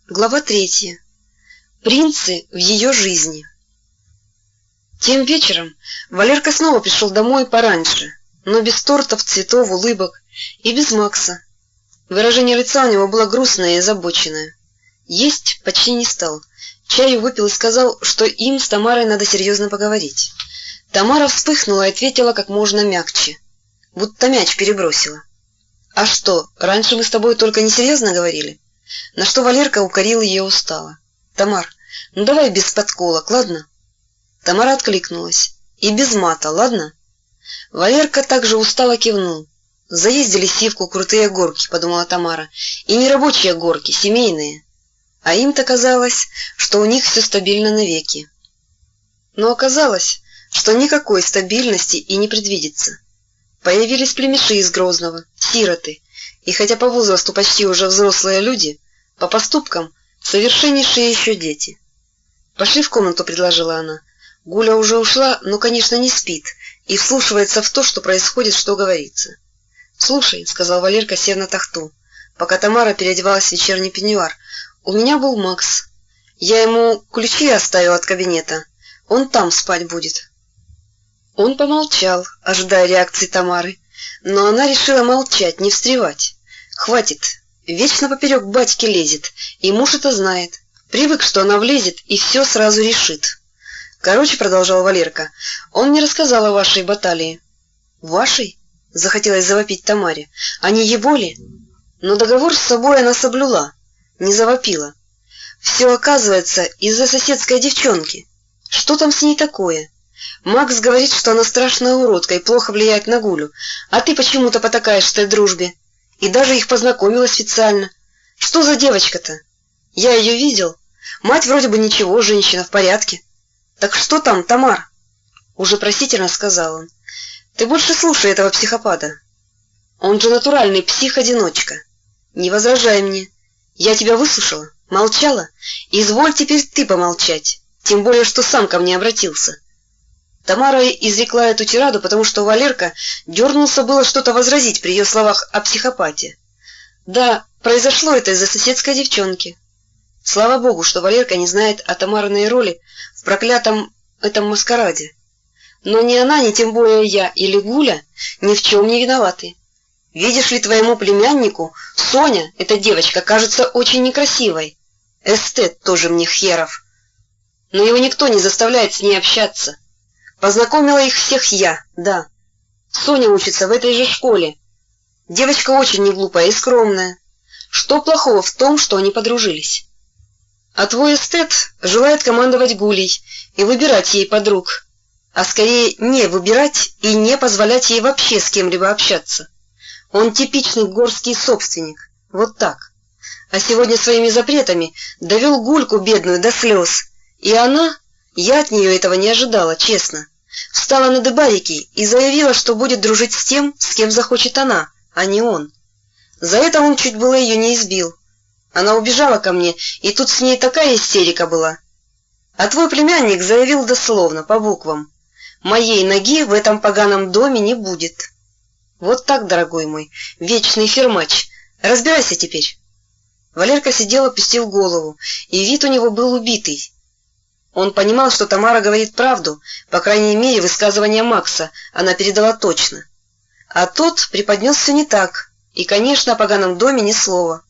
Глава 3. Принцы в ее жизни. Тем вечером Валерка снова пришел домой пораньше, но без тортов, цветов, улыбок и без Макса. Выражение лица у него было грустное и озабоченное. Есть почти не стал. Чаю выпил и сказал, что им с Тамарой надо серьезно поговорить. Тамара вспыхнула и ответила как можно мягче, будто мяч перебросила. «А что, раньше мы с тобой только несерьезно говорили?» На что Валерка укорил ее устало. «Тамар, ну давай без подколок, ладно?» Тамара откликнулась. «И без мата, ладно?» Валерка также устало кивнул. «Заездили Сивку крутые горки», — подумала Тамара. «И не рабочие горки, семейные». А им-то казалось, что у них все стабильно навеки. Но оказалось, что никакой стабильности и не предвидится. Появились племеши из Грозного, сироты, и хотя по возрасту почти уже взрослые люди, по поступкам совершеннейшие еще дети. «Пошли в комнату», — предложила она. Гуля уже ушла, но, конечно, не спит и вслушивается в то, что происходит, что говорится. «Слушай», — сказал Валерка, сев на тахту, пока Тамара переодевалась в вечерний пеньюар, — «у меня был Макс. Я ему ключи оставил от кабинета. Он там спать будет». Он помолчал, ожидая реакции Тамары, но она решила молчать, не встревать. Хватит, вечно поперек батьки лезет, и муж это знает. Привык, что она влезет и все сразу решит. «Короче, — продолжал Валерка, — он мне рассказал о вашей баталии». «Вашей?» — захотелось завопить Тамаре. «А не его ли?» Но договор с собой она соблюла, не завопила. Все, оказывается, из-за соседской девчонки. Что там с ней такое? Макс говорит, что она страшная уродка и плохо влияет на Гулю, а ты почему-то потакаешь этой дружбе. И даже их познакомил официально. Что за девочка-то? Я ее видел. Мать вроде бы ничего, женщина в порядке. Так что там, Тамар? Уже просительно сказал он. Ты больше слушай этого психопата. Он же натуральный псих-одиночка. Не возражай мне. Я тебя выслушала, молчала. Изволь теперь ты помолчать. Тем более, что сам ко мне обратился. Тамара изрекла эту тираду, потому что Валерка дернулся было что-то возразить при ее словах о психопате. Да, произошло это из-за соседской девчонки. Слава богу, что Валерка не знает о Тамариной роли в проклятом этом маскараде. Но ни она, ни тем более я или Гуля ни в чем не виноваты. Видишь ли, твоему племяннику Соня, эта девочка, кажется очень некрасивой. Эстет тоже мне херов. Но его никто не заставляет с ней общаться. Познакомила их всех я, да. Соня учится в этой же школе. Девочка очень неглупая и скромная. Что плохого в том, что они подружились? А твой эстет желает командовать Гулей и выбирать ей подруг, а скорее не выбирать и не позволять ей вообще с кем-либо общаться. Он типичный горский собственник, вот так. А сегодня своими запретами довел Гульку бедную до слез, и она, я от нее этого не ожидала, честно, встала на дыбарики и заявила, что будет дружить с тем, с кем захочет она, а не он. За это он чуть было ее не избил. Она убежала ко мне, и тут с ней такая истерика была. А твой племянник заявил дословно, по буквам: «Моей ноги в этом поганом доме не будет». Вот так, дорогой мой, вечный фермач. Разбирайся теперь. Валерка сидел, опустив голову, и вид у него был убитый. Он понимал, что Тамара говорит правду, по крайней мере, высказывание Макса она передала точно. А тот преподнес все не так, и, конечно, о поганом доме ни слова.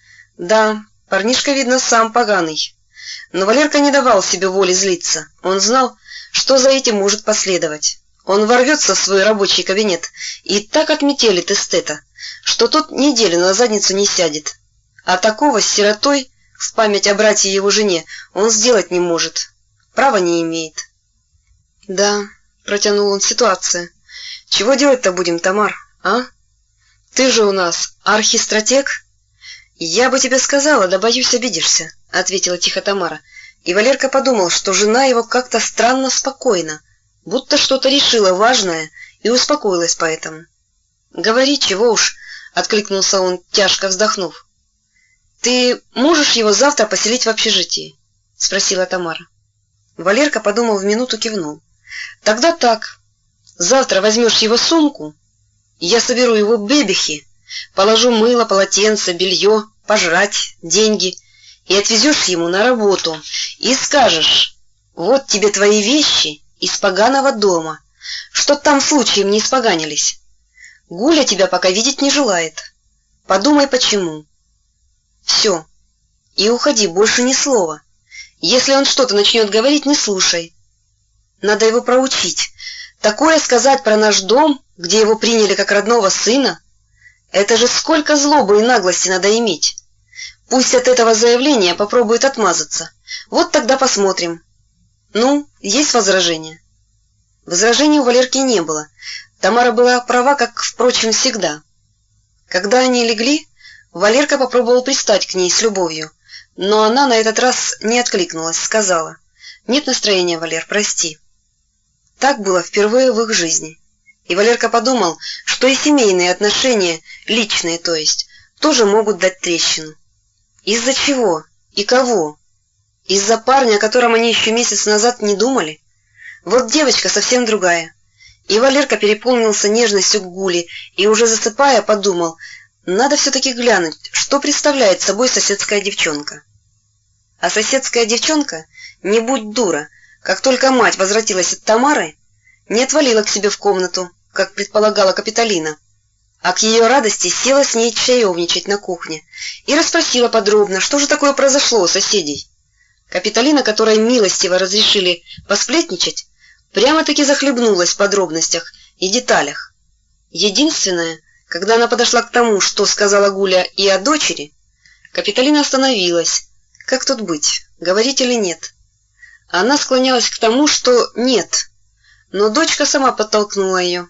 Да, парнишка, видно, сам поганый. Но Валерка не давал себе воли злиться. Он знал, что за этим может последовать. Он ворвется в свой рабочий кабинет и так отметелит эстета, что тот неделю на задницу не сядет. А такого с сиротой, в память о брате и его жене, он сделать не может. Права не имеет. Да, протянул он, ситуация. Чего делать-то будем, Тамар, а? Ты же у нас архистратег. Я бы тебе сказала, да боюсь, обидишься, ответила тихо Тамара. И Валерка подумал, что жена его как-то странно спокойна, будто что-то решила важное и успокоилась поэтому. «Говори, чего уж», — откликнулся он, тяжко вздохнув. «Ты можешь его завтра поселить в общежитии?» — спросила Тамара. Валерка подумал, в минуту кивнул. «Тогда так. Завтра возьмешь его сумку, я соберу его бебехи, положу мыло, полотенце, белье, пожрать, деньги, и отвезешь ему на работу, и скажешь: вот тебе твои вещи из поганого дома, что там случаем не испоганились. Гуля тебя пока видеть не желает. Подумай, почему. Все. И уходи, больше ни слова. Если он что-то начнет говорить, не слушай. Надо его проучить. Такое сказать про наш дом, где его приняли как родного сына, это же сколько злобы и наглости надо иметь. Пусть от этого заявления попробует отмазаться. Вот тогда посмотрим. Ну, есть возражения? Возражений у Валерки не было. Тамара была права, как, впрочем, всегда. Когда они легли, Валерка попробовал пристать к ней с любовью, но она на этот раз не откликнулась, сказала: «Нет настроения, Валер, прости». Так было впервые в их жизни. И Валерка подумал, что и семейные отношения, личные то есть, тоже могут дать трещину. Из-за чего? И кого? Из-за парня, о котором они еще месяц назад не думали? Вот девочка совсем другая. И Валерка переполнился нежностью к Гуле и, уже засыпая, подумал: надо все-таки глянуть, что представляет собой соседская девчонка. А соседская девчонка, не будь дура, как только мать возвратилась от Тамары, не отвалила к себе в комнату, как предполагала Капитолина, а к ее радости села с ней чаевничать на кухне и расспросила подробно, что же такое произошло у соседей. Капитолина, которой милостиво разрешили посплетничать, прямо-таки захлебнулась в подробностях и деталях. Единственное, когда она подошла к тому, что сказала Гуля и о дочери, Капитолина остановилась. Как тут быть, говорить или нет? Она склонялась к тому, что нет, но дочка сама подтолкнула ее.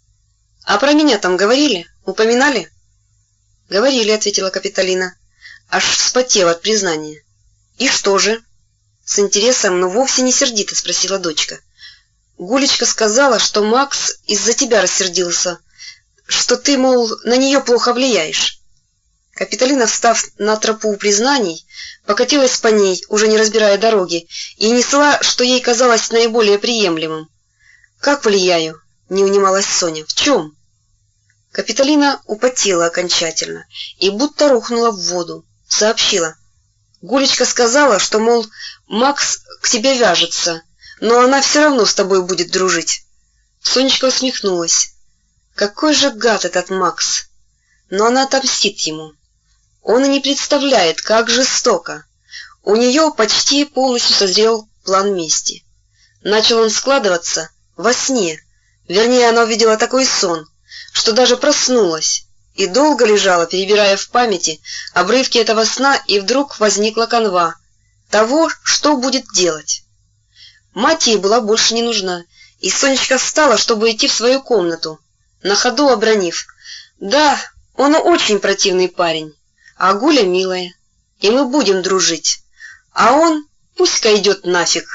«А про меня там говорили? Упоминали?» «Говорили», — ответила Капитолина, аж вспотела от признания. «И что же?» — с интересом, но вовсе не сердито спросила дочка. «Гулечка сказала, что Макс из-за тебя рассердился, что ты, мол, на нее плохо влияешь». Капитолина, встав на тропу признаний, покатилась по ней, уже не разбирая дороги, и несла, что ей казалось наиболее приемлемым. «Как влияю?» — не унималась Соня. «В чем?» Капитолина употела окончательно и будто рухнула в воду. Сообщила: «Гулечка сказала, что, мол, Макс к тебе вяжется, но она все равно с тобой будет дружить». Сонечка усмехнулась. «Какой же гад этот Макс! Но она отомстит ему. Он и не представляет, как жестоко. У нее почти полностью созрел план мести. Начал он складываться во сне, вернее, она увидела такой сон, что даже проснулась и долго лежала, перебирая в памяти обрывки этого сна, и вдруг возникла канва того, что будет делать. Мать ей была больше не нужна, и Сонечка встала, чтобы идти в свою комнату, на ходу обронив: «Да, он очень противный парень, а Гуля милая, и мы будем дружить, а он пусть-ка идет нафиг».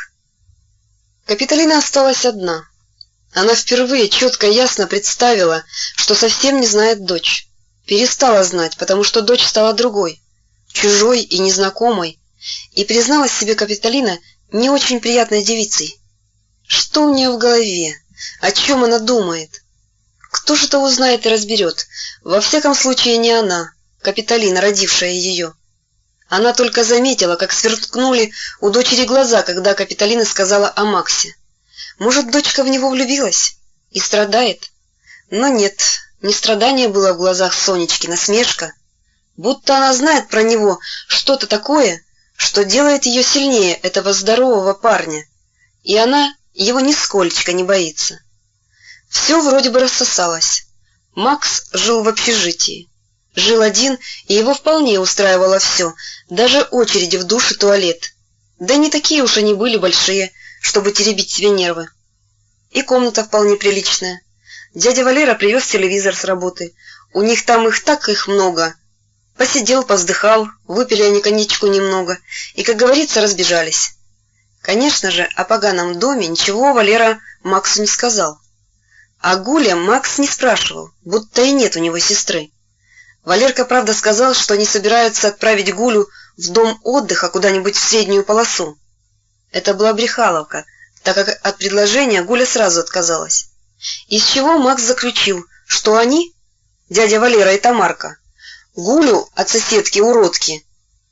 Капитолина осталась одна. Она впервые четко и ясно представила, что совсем не знает дочь. Перестала знать, потому что дочь стала другой, чужой и незнакомой, и призналась себе Капитолина не очень приятной девицей. Что у нее в голове? О чем она думает? Кто же это узнает и разберет? Во всяком случае, не она, Капитолина, родившая ее. Она только заметила, как сверкнули у дочери глаза, когда Капитолина сказала о Максе. Может, дочка в него влюбилась и страдает? Но нет, не страдание было в глазах Сонечки, насмешка. Будто она знает про него что-то такое, что делает ее сильнее этого здорового парня, и она его нисколечко не боится. Все вроде бы рассосалось. Макс жил в общежитии. Жил один, и его вполне устраивало все, даже очереди в душ и туалет. Да не такие уж они были большие, чтобы теребить себе нервы. И комната вполне приличная. Дядя Валера привез телевизор с работы. У них там их много. Посидел, повздыхал, выпили они коньячку немного, и, как говорится, разбежались. Конечно же, о поганом доме ничего Валера Максу не сказал. А Гуля Макс не спрашивал, будто и нет у него сестры. Валерка, правда, сказал, что они собираются отправить Гулю в дом отдыха куда-нибудь в среднюю полосу. Это была брехаловка, так как от предложения Гуля сразу отказалась. Из чего Макс заключил, что они, дядя Валера и Тамарка, Гулю от соседки-уродки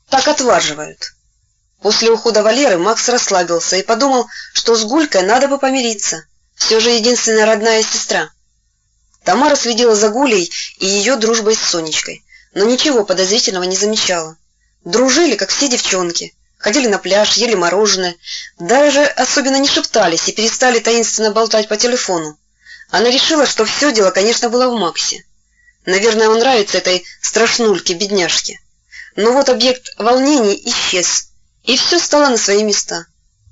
так отваживают. После ухода Валеры Макс расслабился и подумал, что с Гулькой надо бы помириться. Все же единственная родная сестра. Тамара следила за Гулей и ее дружбой с Сонечкой, но ничего подозрительного не замечала. Дружили, как все девчонки. Ходили на пляж, ели мороженое, даже особенно не шептались и перестали таинственно болтать по телефону. Она решила, что все дело, конечно, было в Максе. Наверное, он нравится этой страшнульке, бедняжке. Но вот объект волнений исчез, и все стало на свои места.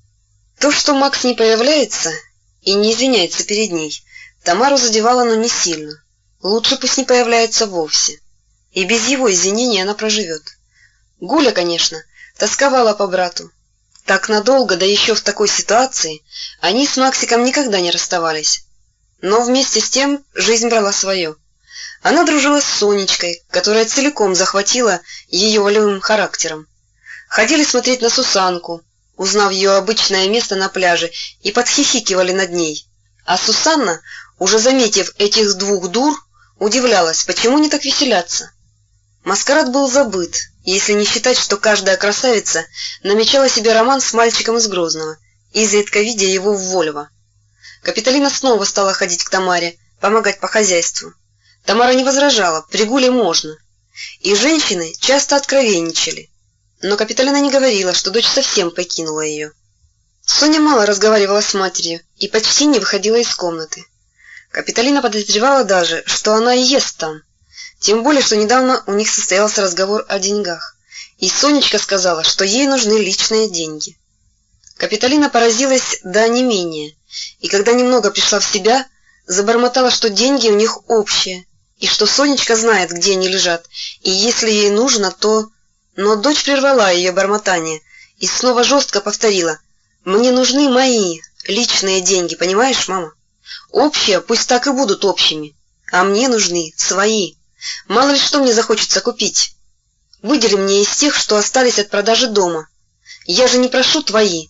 То, что Макс не появляется и не извиняется перед ней, Тамару задевало, но не сильно. Лучше пусть не появляется вовсе. И без его извинений она проживет. Гуля, конечно, тосковала по брату. Так надолго, да еще в такой ситуации, они с Максиком никогда не расставались. Но вместе с тем жизнь брала свое. Она дружила с Сонечкой, которая целиком захватила ее волевым характером. Ходили смотреть на Сусанку, узнав ее обычное место на пляже, и подхихикивали над ней. А Сусанна, уже заметив этих двух дур, удивлялась, почему не так веселятся. Маскарад был забыт, если не считать, что каждая красавица намечала себе роман с мальчиком из Грозного, изредка видя его в Вольво. Капитолина снова стала ходить к Тамаре, помогать по хозяйству. Тамара не возражала, при Гуле можно. И женщины часто откровенничали. Но Капитолина не говорила, что дочь совсем покинула ее. Соня мало разговаривала с матерью и почти не выходила из комнаты. Капитолина подозревала даже, что она и ест там. Тем более, что недавно у них состоялся разговор о деньгах. И Сонечка сказала, что ей нужны личные деньги. Капитолина поразилась до онемения, и когда немного пришла в себя, забормотала, что деньги у них общие, и что Сонечка знает, где они лежат, и если ей нужно, то... Но дочь прервала ее бормотание и снова жестко повторила: «Мне нужны мои личные деньги, понимаешь, мама? Общие пусть так и будут общими, а мне нужны свои. Мало ли что мне захочется купить. Выдели мне из тех, что остались от продажи дома. Я же не прошу твои.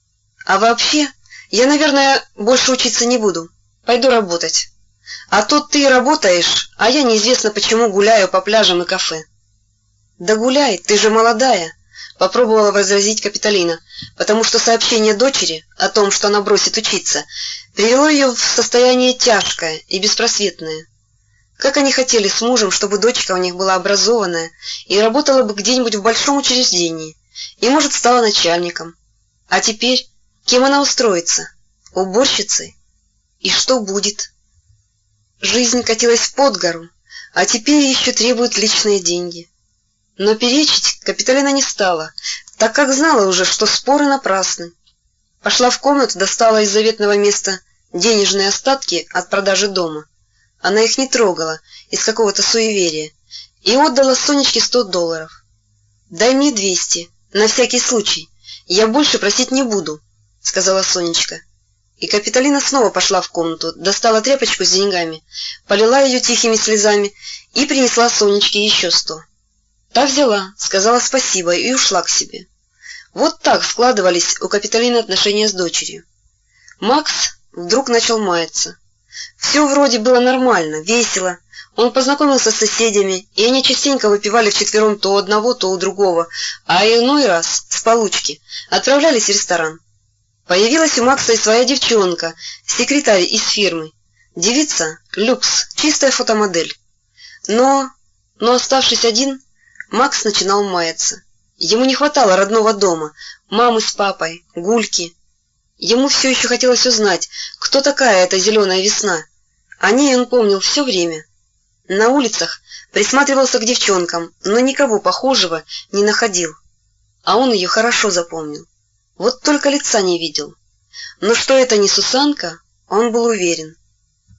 А вообще, я, наверное, больше учиться не буду. Пойду работать. А то ты работаешь, а я неизвестно почему гуляю по пляжам и кафе». «Да гуляй, ты же молодая», — попробовала возразить Капитолина, потому что сообщение дочери о том, что она бросит учиться, привело ее в состояние тяжкое и беспросветное. Как они хотели с мужем, чтобы дочка у них была образованная и работала бы где-нибудь в большом учреждении, и, может, стала начальником. А теперь кем она устроится? Уборщицей? И что будет? Жизнь катилась под гору, а теперь еще требуют личные деньги. Но перечить Капитолина не стала, так как знала уже, что споры напрасны. Пошла в комнату, достала из заветного места денежные остатки от продажи дома. Она их не трогала из какого-то суеверия и отдала Сонечке $100. «Дай мне 200, на всякий случай, я больше просить не буду», — сказала Сонечка. И Капитолина снова пошла в комнату, достала тряпочку с деньгами, полила ее тихими слезами и принесла Сонечке еще 100. Та взяла, сказала спасибо и ушла к себе. Вот так складывались у Капитолины отношения с дочерью. Макс вдруг начал маяться. Все вроде было нормально, весело. Он познакомился с соседями, и они частенько выпивали вчетвером то у одного, то у другого, а иной раз, с получки, отправлялись в ресторан. Появилась у Макса и своя девчонка, секретарь из фирмы. Девица — люкс, чистая фотомодель. Но оставшись один, Макс начинал маяться. Ему не хватало родного дома, мамы с папой, Гульки. Ему все еще хотелось узнать, кто такая эта зеленая весна. О ней он помнил все время. На улицах присматривался к девчонкам, но никого похожего не находил. А он ее хорошо запомнил. Вот только лица не видел. Но что это не Сусанка, он был уверен.